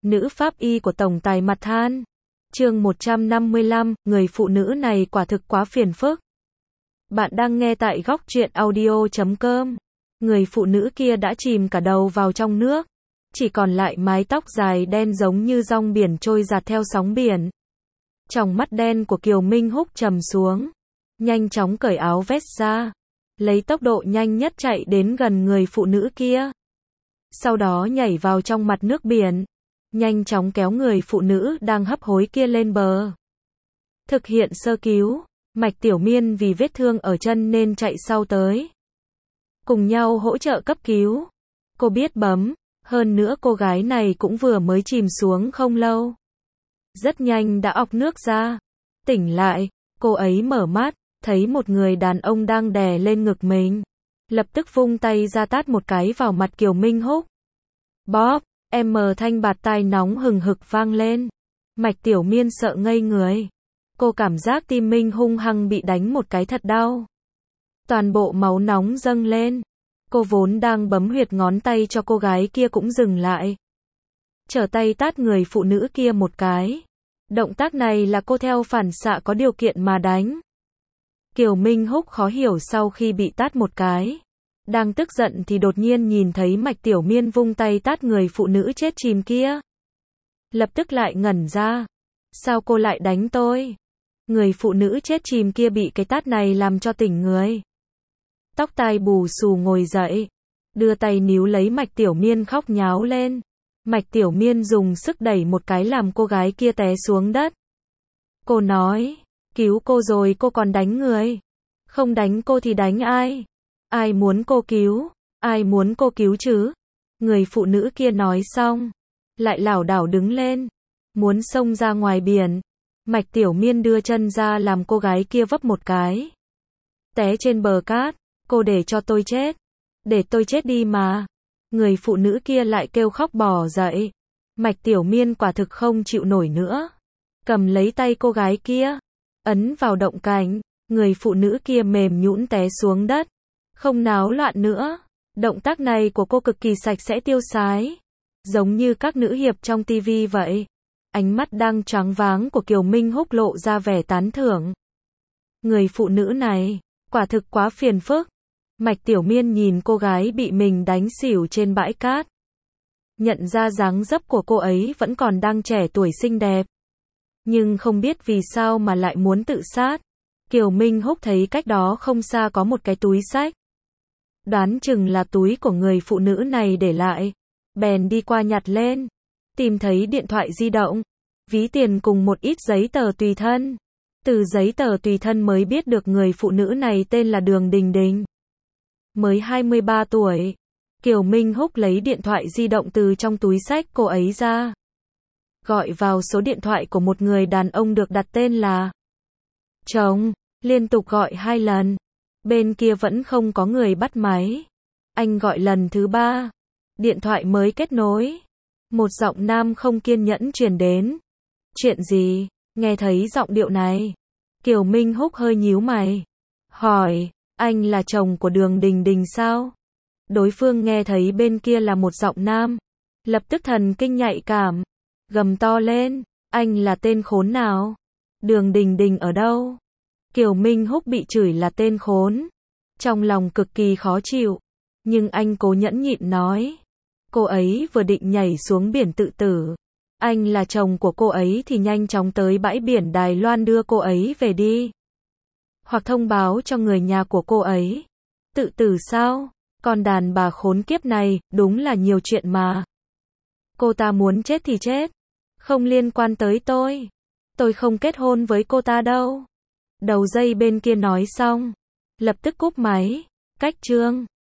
Nữ pháp y của tổng tài mặt than. Chương 155, người phụ nữ này quả thực quá phiền phức. Bạn đang nghe tại góc truyện audio.com. Người phụ nữ kia đã chìm cả đầu vào trong nước, chỉ còn lại mái tóc dài đen giống như rong biển trôi dạt theo sóng biển. Tròng mắt đen của Kiều Minh Húc trầm xuống, nhanh chóng cởi áo vest ra, lấy tốc độ nhanh nhất chạy đến gần người phụ nữ kia. Sau đó nhảy vào trong mặt nước biển, nhanh chóng kéo người phụ nữ đang hấp hối kia lên bờ. Thực hiện sơ cứu, Mạch Tiểu Miên vì vết thương ở chân nên chạy sau tới, cùng nhau hỗ trợ cấp cứu. Cô biết bấm, hơn nữa cô gái này cũng vừa mới chìm xuống không lâu, rất nhanh đã ọc nước ra. Tỉnh lại, cô ấy mở mắt, thấy một người đàn ông đang đè lên ngực mình, lập tức vung tay ra tát một cái vào mặt Kiều Minh Húc. Bóp, thanh bạt tai nóng hừng hực vang lên. Mạch Tiểu Miên sợ ngây người. Cô cảm giác tim mình hung hăng bị đánh một cái thật đau. Toàn bộ máu nóng dâng lên. Cô vốn đang bấm huyệt ngón tay cho cô gái kia cũng dừng lại, trở tay tát người phụ nữ kia một cái. Động tác này là cô theo phản xạ có điều kiện mà đánh. Kiều Minh Húc khó hiểu sau khi bị tát một cái, đang tức giận thì đột nhiên nhìn thấy Mạch Tiểu Miên vung tay tát người phụ nữ chết chìm kia. Lập tức lại ngẩn ra. Sao cô lại đánh tôi? Người phụ nữ chết chìm kia bị cái tát này làm cho tỉnh người. Tóc tai bù xù ngồi dậy, đưa tay níu lấy Mạch Tiểu Miên khóc nháo lên. Mạch Tiểu Miên dùng sức đẩy một cái làm cô gái kia té xuống đất. Cô nói, cứu cô rồi cô còn đánh người. Không đánh cô thì đánh ai? Ai muốn cô cứu? Ai muốn cô cứu chứ? Người phụ nữ kia nói xong, lại lảo đảo đứng lên, muốn xông ra ngoài biển. Mạch Tiểu Miên đưa chân ra làm cô gái kia vấp một cái, té trên bờ cát. Cô để cho tôi chết. Để tôi chết đi mà. Người phụ nữ kia lại kêu khóc bò dậy. Mạch Tiểu Miên quả thực không chịu nổi nữa, cầm lấy tay cô gái kia, ấn vào động cảnh. Người phụ nữ kia mềm nhũn té xuống đất, không náo loạn nữa. Động tác này của cô cực kỳ sạch sẽ tiêu sái, giống như các nữ hiệp trong tivi vậy. Ánh mắt đang choáng váng của Kiều Minh Húc lộ ra vẻ tán thưởng. Người phụ nữ này quả thực quá phiền phức. Mạch Tiểu Miên nhìn cô gái bị mình đánh xỉu trên bãi cát, nhận ra dáng dấp của cô ấy vẫn còn đang trẻ tuổi xinh đẹp, nhưng không biết vì sao mà lại muốn tự sát. Kiều Minh Húc thấy cách đó không xa có một cái túi xách, đoán chừng là túi của người phụ nữ này để lại, bèn đi qua nhặt lên, tìm thấy điện thoại di động, ví tiền cùng một ít giấy tờ tùy thân. Từ giấy tờ tùy thân mới biết được người phụ nữ này tên là Đường Đình Đình, mới 23 tuổi. Kiều Minh Húc lấy điện thoại di động từ trong túi xách cô ấy ra, gọi vào số điện thoại của một người đàn ông được đặt tên là chồng, liên tục gọi 2 lần. Bên kia vẫn không có người bắt máy. Anh gọi lần thứ 3, điện thoại mới kết nối. Một giọng nam không kiên nhẫn truyền đến. Chuyện gì? Nghe thấy giọng điệu này, Kiều Minh Húc hơi nhíu mày, hỏi, anh là chồng của Đường Đình Đình sao? Đối phương nghe thấy bên kia là một giọng nam, lập tức thần kinh nhạy cảm, gầm to lên, anh là tên khốn nào? Đường Đình Đình ở đâu? Kiều Minh Húc bị chửi là tên khốn, trong lòng cực kỳ khó chịu, nhưng anh cố nhẫn nhịn nói, cô ấy vừa định nhảy xuống biển tự tử. Anh là chồng của cô ấy thì nhanh chóng tới bãi biển Đài Loan đưa cô ấy về đi, hoặc thông báo cho người nhà của cô ấy. Tự tử sao? Con đàn bà khốn kiếp này, đúng là nhiều chuyện mà. Cô ta muốn chết thì chết, không liên quan tới tôi. Tôi không kết hôn với cô ta đâu. Đầu dây bên kia nói xong, lập tức cúp máy. Cách chương